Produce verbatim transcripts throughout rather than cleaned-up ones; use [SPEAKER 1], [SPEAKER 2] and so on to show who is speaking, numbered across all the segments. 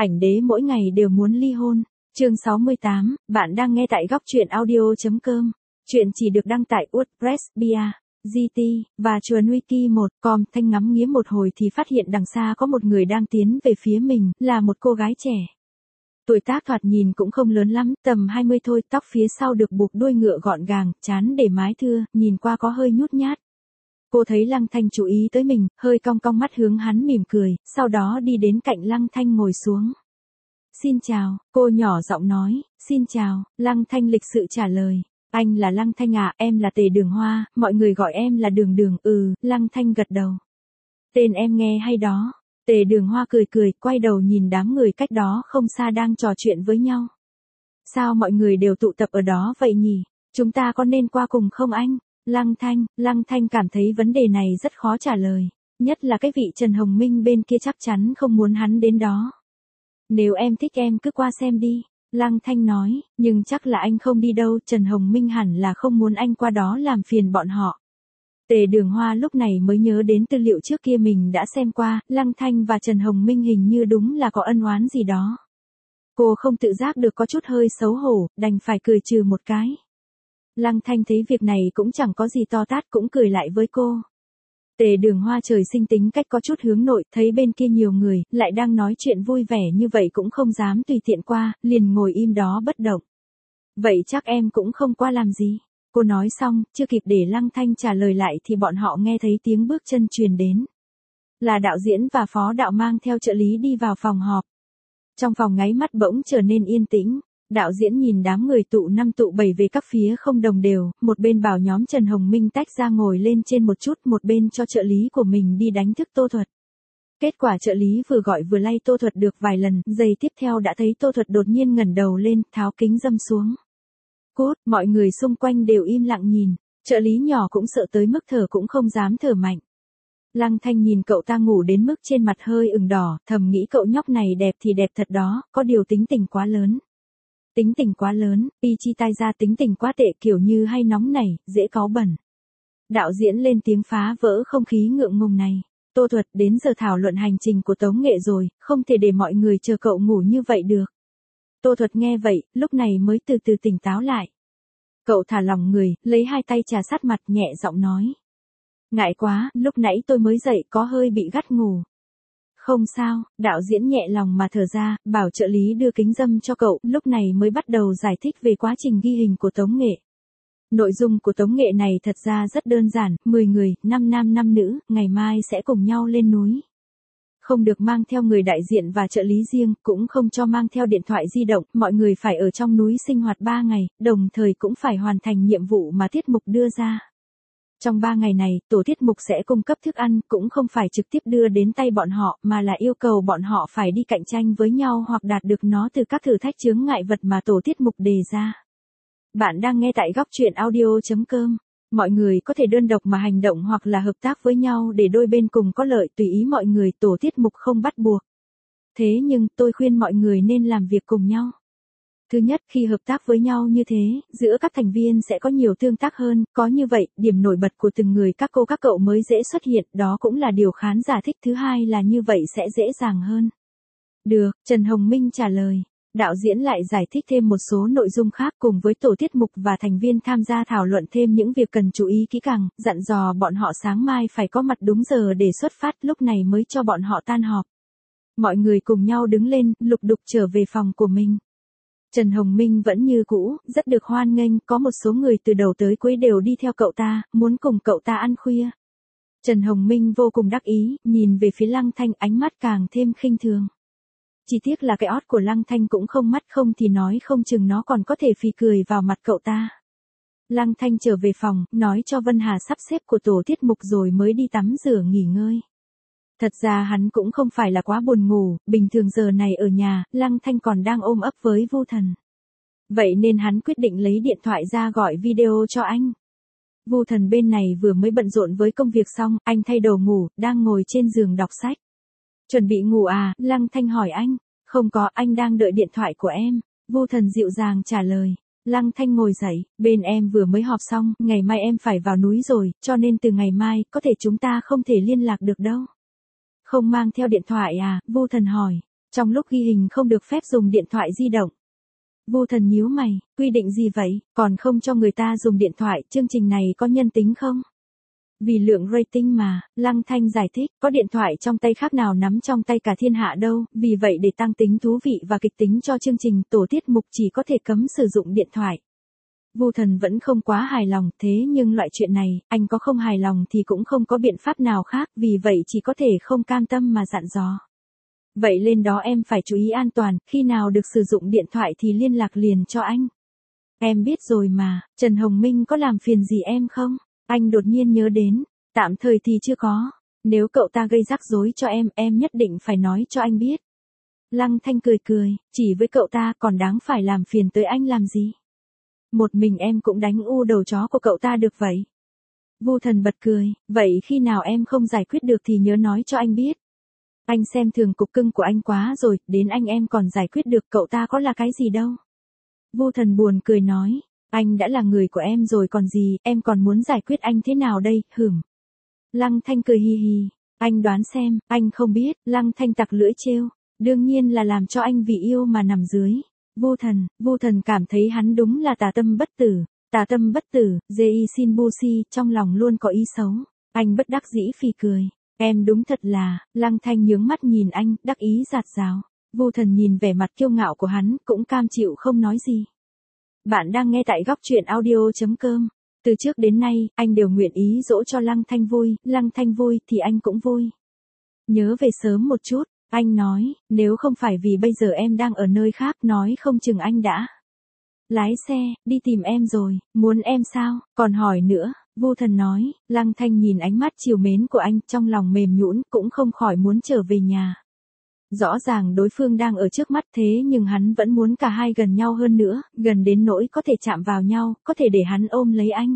[SPEAKER 1] Ảnh đế mỗi ngày đều muốn ly hôn. Chương sáu mươi tám, bạn đang nghe tại góc truyện audio chấm com. Chuyện chỉ được đăng tại WordPress, Bia, giê tê, và Chuồn Wiki một com. Thanh ngắm nghía một hồi thì phát hiện đằng xa có một người đang tiến về phía mình, là một cô gái trẻ. Tuổi tác thoạt nhìn cũng không lớn lắm, tầm hai mươi thôi, tóc phía sau được buộc đuôi ngựa gọn gàng, trán để mái thưa, nhìn qua có hơi nhút nhát. Cô thấy Lăng Thanh chú ý tới mình, hơi cong cong mắt hướng hắn mỉm cười, sau đó đi đến cạnh Lăng Thanh ngồi xuống. Xin chào, cô nhỏ giọng nói, xin chào, Lăng Thanh lịch sự trả lời. Anh là Lăng Thanh à, em là Tề Đường Hoa, mọi người gọi em là Đường Đường, ừ, Lăng Thanh gật đầu. Tên em nghe hay đó. Tề Đường Hoa cười cười, quay đầu nhìn đám người cách đó không xa đang trò chuyện với nhau. Sao mọi người đều tụ tập ở đó vậy nhỉ? Chúng ta có nên qua cùng không anh? Lăng Thanh, Lăng Thanh cảm thấy vấn đề này rất khó trả lời. Nhất là cái vị Trần Hồng Minh bên kia chắc chắn không muốn hắn đến đó. Nếu em thích em cứ qua xem đi. Lăng Thanh nói, nhưng chắc là anh không đi đâu, Trần Hồng Minh hẳn là không muốn anh qua đó làm phiền bọn họ. Tề Đường Hoa lúc này mới nhớ đến tư liệu trước kia mình đã xem qua, Lăng Thanh và Trần Hồng Minh hình như đúng là có ân oán gì đó. Cô không tự giác được có chút hơi xấu hổ, đành phải cười trừ một cái. Lăng Thanh thấy việc này cũng chẳng có gì to tát cũng cười lại với cô. Tề Đường Hoa trời sinh tính cách có chút hướng nội, thấy bên kia nhiều người, lại đang nói chuyện vui vẻ như vậy cũng không dám tùy tiện qua, liền ngồi im đó bất động. Vậy chắc em cũng không qua làm gì. Cô nói xong, chưa kịp để Lăng Thanh trả lời lại thì bọn họ nghe thấy tiếng bước chân truyền đến. Là đạo diễn và phó đạo mang theo trợ lý đi vào phòng họp. Trong phòng nháy mắt bỗng trở nên yên tĩnh. Đạo diễn nhìn đám người tụ năm tụ bảy về các phía không đồng đều, một bên bảo nhóm Trần Hồng Minh tách ra ngồi lên trên một chút, một bên cho trợ lý của mình đi đánh thức Tô Thuật. Kết quả trợ lý vừa gọi vừa lay Tô Thuật được vài lần, giây tiếp theo đã thấy Tô Thuật đột nhiên ngẩng đầu lên, tháo kính râm xuống. Cút, mọi người xung quanh đều im lặng nhìn, trợ lý nhỏ cũng sợ tới mức thở cũng không dám thở mạnh. Lăng Thanh nhìn cậu ta ngủ đến mức trên mặt hơi ửng đỏ, thầm nghĩ cậu nhóc này đẹp thì đẹp thật đó, có điều tính tình quá lớn. Tính tình quá lớn, y chi tai ra tính tình quá tệ kiểu như hay nóng nảy, dễ cáu bẩn. Đạo diễn lên tiếng phá vỡ không khí ngượng ngùng này. Tô Thuật, đến giờ thảo luận hành trình của Tống Nghệ rồi, không thể để mọi người chờ cậu ngủ như vậy được. Tô Thuật nghe vậy, lúc này mới từ từ tỉnh táo lại. Cậu thả lỏng người, lấy hai tay trà sát mặt nhẹ giọng nói. Ngại quá, lúc nãy tôi mới dậy có hơi bị gắt ngủ. Không sao, đạo diễn nhẹ lòng mà thở ra, bảo trợ lý đưa kính râm cho cậu, lúc này mới bắt đầu giải thích về quá trình ghi hình của Tống Nghệ. Nội dung của Tống Nghệ này thật ra rất đơn giản, mười người, năm nam năm nữ, ngày mai sẽ cùng nhau lên núi. Không được mang theo người đại diện và trợ lý riêng, cũng không cho mang theo điện thoại di động, mọi người phải ở trong núi sinh hoạt ba ngày, đồng thời cũng phải hoàn thành nhiệm vụ mà tiết mục đưa ra. Trong ba ngày này, tổ tiết mục sẽ cung cấp thức ăn, cũng không phải trực tiếp đưa đến tay bọn họ, mà là yêu cầu bọn họ phải đi cạnh tranh với nhau hoặc đạt được nó từ các thử thách chướng ngại vật mà tổ tiết mục đề ra. Bạn đang nghe tại góc truyện audio chấm com. Mọi người có thể đơn độc mà hành động hoặc là hợp tác với nhau để đôi bên cùng có lợi, tùy ý mọi người, tổ tiết mục không bắt buộc. Thế nhưng, tôi khuyên mọi người nên làm việc cùng nhau. Thứ nhất, khi hợp tác với nhau như thế, giữa các thành viên sẽ có nhiều tương tác hơn, có như vậy, điểm nổi bật của từng người các cô các cậu mới dễ xuất hiện, đó cũng là điều khán giả thích. Thứ hai là như vậy sẽ dễ dàng hơn. Được, Trần Hồng Minh trả lời. Đạo diễn lại giải thích thêm một số nội dung khác cùng với tổ tiết mục và thành viên tham gia thảo luận thêm những việc cần chú ý kỹ càng, dặn dò bọn họ sáng mai phải có mặt đúng giờ để xuất phát, lúc này mới cho bọn họ tan họp. Mọi người cùng nhau đứng lên, lục đục trở về phòng của mình. Trần Hồng Minh vẫn như cũ, rất được hoan nghênh, có một số người từ đầu tới cuối đều đi theo cậu ta, muốn cùng cậu ta ăn khuya. Trần Hồng Minh vô cùng đắc ý, nhìn về phía Lăng Thanh ánh mắt càng thêm khinh thường. Chỉ tiếc là cái ót của Lăng Thanh cũng không mắt, không thì nói không chừng nó còn có thể phì cười vào mặt cậu ta. Lăng Thanh trở về phòng, nói cho Vân Hà sắp xếp của tổ tiết mục rồi mới đi tắm rửa nghỉ ngơi. Thật ra hắn cũng không phải là quá buồn ngủ, bình thường giờ này ở nhà, Lăng Thanh còn đang ôm ấp với Vu Thần. Vậy nên hắn quyết định lấy điện thoại ra gọi video cho anh. Vu Thần bên này vừa mới bận rộn với công việc xong, anh thay đồ ngủ, đang ngồi trên giường đọc sách. Chuẩn bị ngủ à, Lăng Thanh hỏi anh. Không có, anh đang đợi điện thoại của em. Vu Thần dịu dàng trả lời. Lăng Thanh ngồi dậy, bên em vừa mới họp xong, ngày mai em phải vào núi rồi, cho nên từ ngày mai, có thể chúng ta không thể liên lạc được đâu. Không mang theo điện thoại à, Vu Thần hỏi. Trong lúc ghi hình không được phép dùng điện thoại di động. Vu Thần nhíu mày, quy định gì vậy, còn không cho người ta dùng điện thoại, chương trình này có nhân tính không? Vì lượng rating mà, Lăng Thanh giải thích, có điện thoại trong tay khác nào nắm trong tay cả thiên hạ đâu, vì vậy để tăng tính thú vị và kịch tính cho chương trình, tổ tiết mục chỉ có thể cấm sử dụng điện thoại. Vu Thần vẫn không quá hài lòng, thế nhưng loại chuyện này, anh có không hài lòng thì cũng không có biện pháp nào khác, vì vậy chỉ có thể không cam tâm mà dặn dò. Vậy lên đó em phải chú ý an toàn, khi nào được sử dụng điện thoại thì liên lạc liền cho anh. Em biết rồi mà, Trần Hồng Minh có làm phiền gì em không? Anh đột nhiên nhớ đến, tạm thời thì chưa có. Nếu cậu ta gây rắc rối cho em, em nhất định phải nói cho anh biết. Lăng Thanh cười cười, chỉ với cậu ta còn đáng phải làm phiền tới anh làm gì? Một mình em cũng đánh u đầu chó của cậu ta được vậy. Vu Thần bật cười, vậy khi nào em không giải quyết được thì nhớ nói cho anh biết. Anh xem thường cục cưng của anh quá rồi, đến anh em còn giải quyết được, cậu ta có là cái gì đâu. Vu Thần buồn cười nói, anh đã là người của em rồi còn gì, em còn muốn giải quyết anh thế nào đây, hửm. Lăng Thanh cười hi hi, anh đoán xem, anh không biết, Lăng Thanh tặc lưỡi trêu, đương nhiên là làm cho anh vì yêu mà nằm dưới. Vu Thần, Vu Thần cảm thấy hắn đúng là tà tâm bất tử, tà tâm bất tử, Ji Sin Bu Si, trong lòng luôn có ý xấu. Anh bất đắc dĩ phì cười, em đúng thật là, Lăng Thanh nhướng mắt nhìn anh, đắc ý giạt rào. Vu Thần nhìn vẻ mặt kiêu ngạo của hắn, cũng cam chịu không nói gì. Bạn đang nghe tại góc truyện audio.com. Từ trước đến nay, anh đều nguyện ý dỗ cho Lăng Thanh vui, Lăng Thanh vui thì anh cũng vui. Nhớ về sớm một chút, anh nói, nếu không phải vì bây giờ em đang ở nơi khác, nói không chừng anh đã lái xe, đi tìm em rồi, muốn em sao, còn hỏi nữa, Vu Thần nói. Lăng Thanh nhìn ánh mắt trìu mến của anh, trong lòng mềm nhũn, cũng không khỏi muốn trở về nhà. Rõ ràng đối phương đang ở trước mắt thế nhưng hắn vẫn muốn cả hai gần nhau hơn nữa, gần đến nỗi có thể chạm vào nhau, có thể để hắn ôm lấy anh.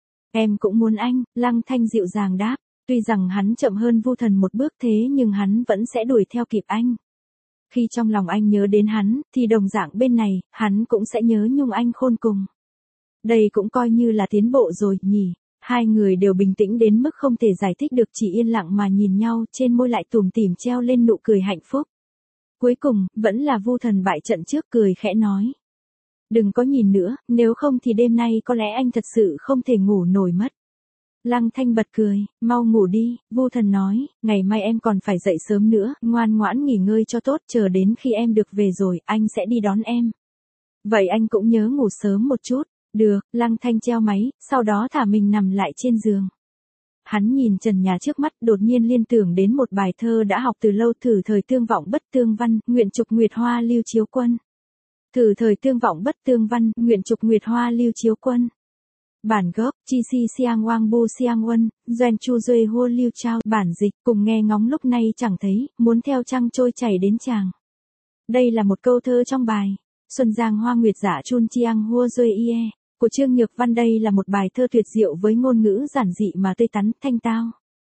[SPEAKER 1] Em cũng muốn anh, Lăng Thanh dịu dàng đáp, tuy rằng hắn chậm hơn Vu Thần một bước thế nhưng hắn vẫn sẽ đuổi theo kịp anh. Khi trong lòng anh nhớ đến hắn, thì đồng dạng bên này, hắn cũng sẽ nhớ nhung anh khôn cùng. Đây cũng coi như là tiến bộ rồi, nhỉ. Hai người đều bình tĩnh đến mức không thể giải thích được, chỉ yên lặng mà nhìn nhau, trên môi lại tủm tỉm treo lên nụ cười hạnh phúc. Cuối cùng, vẫn là Vu Thần bại trận trước, cười khẽ nói. Đừng có nhìn nữa, nếu không thì đêm nay có lẽ anh thật sự không thể ngủ nổi mất. Lăng Thanh bật cười, mau ngủ đi, Vu Thần nói, ngày mai em còn phải dậy sớm nữa, ngoan ngoãn nghỉ ngơi cho tốt, chờ đến khi em được về rồi, anh sẽ đi đón em. Vậy anh cũng nhớ ngủ sớm một chút. Được, Lăng Thanh treo máy, sau đó thả mình nằm lại trên giường. Hắn nhìn trần nhà trước mắt, đột nhiên liên tưởng đến một bài thơ đã học từ lâu, thử thời tương vọng bất tương văn, nguyện trục nguyệt hoa lưu chiếu quân. Thử thời tương vọng bất tương văn, nguyện trục nguyệt hoa lưu chiếu quân. Bản gốc, chi si siang wang bu siang won, doan chu duê hua lưu trao, bản dịch, cùng nghe ngóng lúc này chẳng thấy, muốn theo trăng trôi chảy đến chàng. Đây là một câu thơ trong bài Xuân Giang Hoa Nguyệt Dạ Chun Chiang Hua Duê Ie của Trương Nhược Văn. Đây là một bài thơ tuyệt diệu với ngôn ngữ giản dị mà tươi tắn, thanh tao.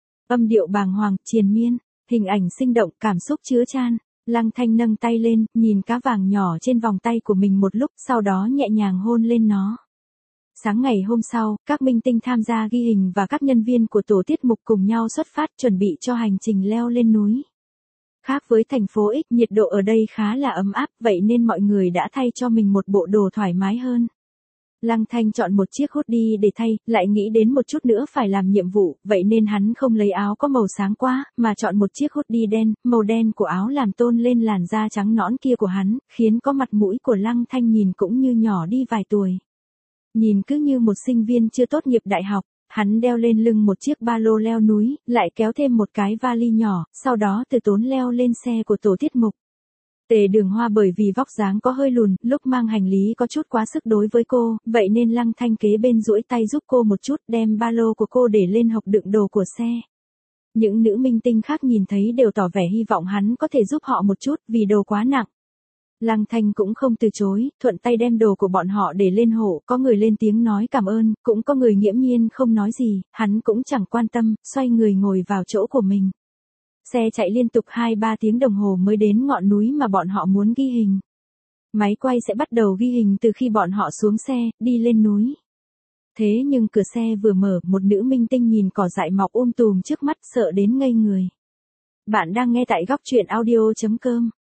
[SPEAKER 1] Âm điệu bàng hoàng, triền miên, hình ảnh sinh động, cảm xúc chứa chan. Lăng Thanh nâng tay lên, nhìn cá vàng nhỏ trên vòng tay của mình một lúc, sau đó nhẹ nhàng hôn lên nó. Sáng ngày hôm sau, các minh tinh tham gia ghi hình và các nhân viên của tổ tiết mục cùng nhau xuất phát chuẩn bị cho hành trình leo lên núi. Khác với thành phố X, nhiệt độ ở đây khá là ấm áp, vậy nên mọi người đã thay cho mình một bộ đồ thoải mái hơn. Lăng Thanh chọn một chiếc hoodie để thay, lại nghĩ đến một chút nữa phải làm nhiệm vụ, vậy nên hắn không lấy áo có màu sáng quá, mà chọn một chiếc hoodie đen, màu đen của áo làm tôn lên làn da trắng nõn kia của hắn, khiến có mặt mũi của Lăng Thanh nhìn cũng như nhỏ đi vài tuổi. Nhìn cứ như một sinh viên chưa tốt nghiệp đại học. Hắn đeo lên lưng một chiếc ba lô leo núi, lại kéo thêm một cái vali nhỏ, sau đó từ tốn leo lên xe của tổ tiết mục. Tề Đường Hoa bởi vì vóc dáng có hơi lùn, lúc mang hành lý có chút quá sức đối với cô, vậy nên Lăng Thanh kế bên duỗi tay giúp cô một chút, đem ba lô của cô để lên hộc đựng đồ của xe. Những nữ minh tinh khác nhìn thấy đều tỏ vẻ hy vọng hắn có thể giúp họ một chút, vì đồ quá nặng. Lăng Thanh cũng không từ chối, thuận tay đem đồ của bọn họ để lên hộ, có người lên tiếng nói cảm ơn, cũng có người nghiễm nhiên không nói gì, hắn cũng chẳng quan tâm, xoay người ngồi vào chỗ của mình. Xe chạy liên tục hai ba tiếng đồng hồ mới đến ngọn núi mà bọn họ muốn ghi hình. Máy quay sẽ bắt đầu ghi hình từ khi bọn họ xuống xe, đi lên núi. Thế nhưng cửa xe vừa mở, một nữ minh tinh nhìn cỏ dại mọc um tùm trước mắt, sợ đến ngây người. Bạn đang nghe tại góc truyện audio chấm com.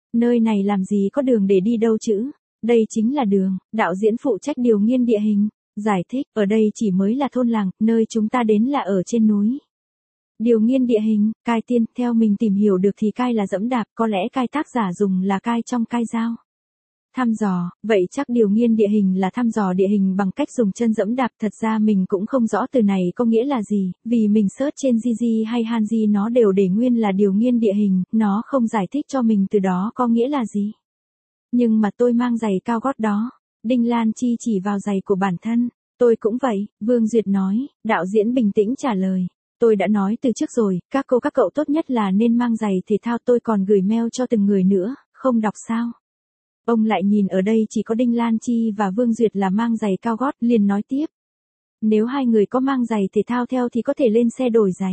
[SPEAKER 1] Nơi này làm gì có đường để đi đâu chứ? Đây chính là đường, đạo diễn phụ trách điều nghiên địa hình. Giải thích, ở đây chỉ mới là thôn làng, nơi chúng ta đến là ở trên núi. Điều nghiên địa hình, cai tiên, theo mình tìm hiểu được thì cai là dẫm đạp, có lẽ cai tác giả dùng là cai trong cai dao. Thăm dò, vậy chắc điều nghiên địa hình là thăm dò địa hình bằng cách dùng chân dẫm đạp. Thật ra mình cũng không rõ từ này có nghĩa là gì, vì mình search trên Gigi hay Hanji nó đều để nguyên là điều nghiên địa hình, nó không giải thích cho mình từ đó có nghĩa là gì. Nhưng mà tôi mang giày cao gót đó. Đinh Lan Chi chỉ vào giày của bản thân. Tôi cũng vậy, Vương Duyệt nói, đạo diễn bình tĩnh trả lời. Tôi đã nói từ trước rồi, các cô các cậu tốt nhất là nên mang giày thể thao, tôi còn gửi mail cho từng người nữa, không đọc sao. Ông lại nhìn ở đây chỉ có Đinh Lan Chi và Vương Duyệt là mang giày cao gót, liền nói tiếp. Nếu hai người có mang giày thể thao theo thì có thể lên xe đổi giày.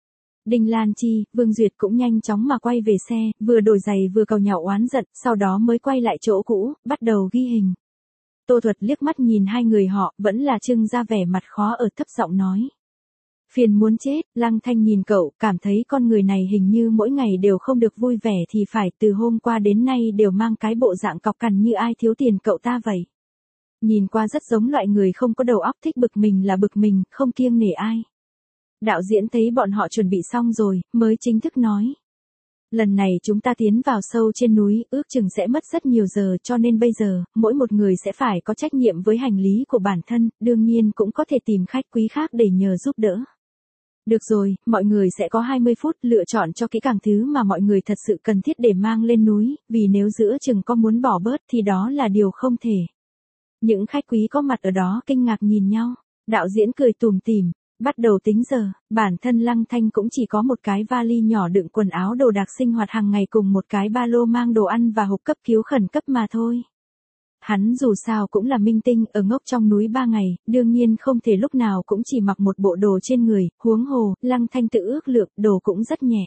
[SPEAKER 1] Đinh Lan Chi, Vương Duyệt cũng nhanh chóng mà quay về xe, vừa đổi giày vừa càu nhạo oán giận, sau đó mới quay lại chỗ cũ, bắt đầu ghi hình. Tô Thuật liếc mắt nhìn hai người họ, vẫn là trưng ra vẻ mặt khó ở, thấp giọng nói. Phiền muốn chết, Lăng Thanh nhìn cậu, cảm thấy con người này hình như mỗi ngày đều không được vui vẻ thì phải, từ hôm qua đến nay đều mang cái bộ dạng cọc cằn như ai thiếu tiền cậu ta vậy. Nhìn qua rất giống loại người không có đầu óc, thích bực mình là bực mình, không kiêng nể ai. Đạo diễn thấy bọn họ chuẩn bị xong rồi, mới chính thức nói. Lần này chúng ta tiến vào sâu trên núi, ước chừng sẽ mất rất nhiều giờ, cho nên bây giờ, mỗi một người sẽ phải có trách nhiệm với hành lý của bản thân, đương nhiên cũng có thể tìm khách quý khác để nhờ giúp đỡ. Được rồi, mọi người sẽ có hai mươi phút lựa chọn cho kỹ càng thứ mà mọi người thật sự cần thiết để mang lên núi, vì nếu giữa chừng có muốn bỏ bớt thì đó là điều không thể. Những khách quý có mặt ở đó kinh ngạc nhìn nhau, đạo diễn cười tủm tỉm. Bắt đầu tính giờ, bản thân Lăng Thanh cũng chỉ có một cái vali nhỏ đựng quần áo đồ đạc sinh hoạt hàng ngày cùng một cái ba lô mang đồ ăn và hộp cấp cứu khẩn cấp mà thôi. Hắn dù sao cũng là minh tinh, ở ngốc trong núi ba ngày, đương nhiên không thể lúc nào cũng chỉ mặc một bộ đồ trên người, huống hồ, Lăng Thanh tự ước lượng, đồ cũng rất nhẹ.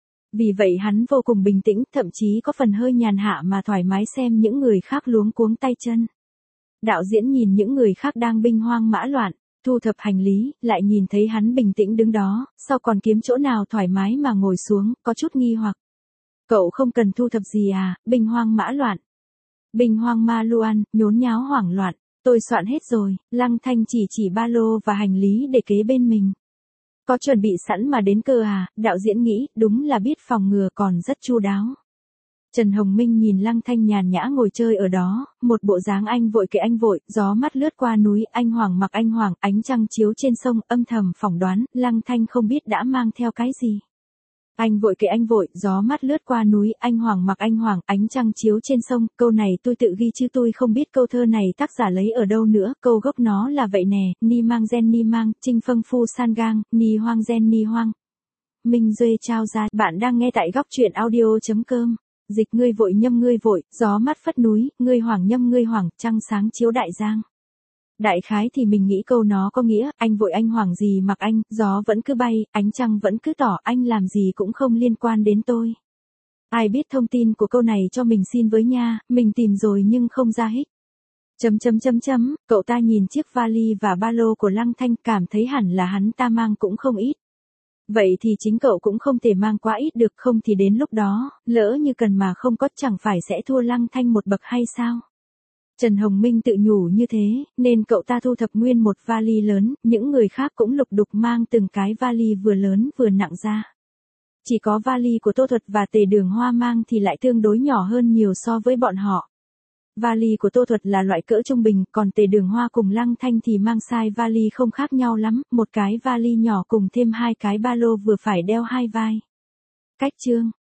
[SPEAKER 1] Vì vậy hắn vô cùng bình tĩnh, thậm chí có phần hơi nhàn hạ mà thoải mái xem những người khác luống cuống tay chân. Đạo diễn nhìn những người khác đang binh hoang mã loạn, thu thập hành lý, lại nhìn thấy hắn bình tĩnh đứng đó, sao còn kiếm chỗ nào thoải mái mà ngồi xuống, có chút nghi hoặc. Cậu không cần thu thập gì à, binh hoang mã loạn. Binh hoang ma loạn, nhốn nháo hoảng loạn, tôi soạn hết rồi, Lăng Thanh chỉ chỉ ba lô và hành lý để kế bên mình. Có chuẩn bị sẵn mà đến cơ à, đạo diễn nghĩ, đúng là biết phòng ngừa còn rất chu đáo. Trần Hồng Minh nhìn Lăng Thanh nhàn nhã ngồi chơi ở đó, một bộ dáng anh vội kệ anh vội, gió mắt lướt qua núi, anh hoảng mặc anh hoảng, ánh trăng chiếu trên sông, âm thầm phỏng đoán, Lăng Thanh không biết đã mang theo cái gì. Anh vội kệ anh vội, gió mắt lướt qua núi, anh hoảng mặc anh hoảng, ánh trăng chiếu trên sông, câu này tôi tự ghi chứ tôi không biết câu thơ này tác giả lấy ở đâu nữa, câu gốc nó là vậy nè, ni mang gen ni mang, trinh phâng phu san gang, ni hoang gen ni hoang. Minh Duê trao ra, bạn đang nghe tại góc truyện audio chấm com. Dịch ngươi vội nhâm ngươi vội, gió mát phất núi, ngươi hoảng nhâm ngươi hoảng, trăng sáng chiếu đại giang. Đại khái thì mình nghĩ câu nó có nghĩa, anh vội anh hoảng gì mặc anh, gió vẫn cứ bay, ánh trăng vẫn cứ tỏ, anh làm gì cũng không liên quan đến tôi. Ai biết thông tin của câu này cho mình xin với nha, mình tìm rồi nhưng không ra hích. Chấm chấm chấm chấm, cậu ta nhìn chiếc vali và ba lô của Lăng Thanh, cảm thấy hẳn là hắn ta mang cũng không ít. Vậy thì chính cậu cũng không thể mang quá ít được, không thì đến lúc đó, lỡ như cần mà không có chẳng phải sẽ thua Lăng Thanh một bậc hay sao? Trần Hồng Minh tự nhủ như thế, nên cậu ta thu thập nguyên một vali lớn, những người khác cũng lục đục mang từng cái vali vừa lớn vừa nặng ra. Chỉ có vali của Tô Thuật và Tề Đường Hoa mang thì lại tương đối nhỏ hơn nhiều so với bọn họ. Vali của Tô Thuật là loại cỡ trung bình, còn Tề Đường Hoa cùng Lăng Thanh thì mang size vali không khác nhau lắm, một cái vali nhỏ cùng thêm hai cái ba lô vừa phải đeo hai vai. Cách chương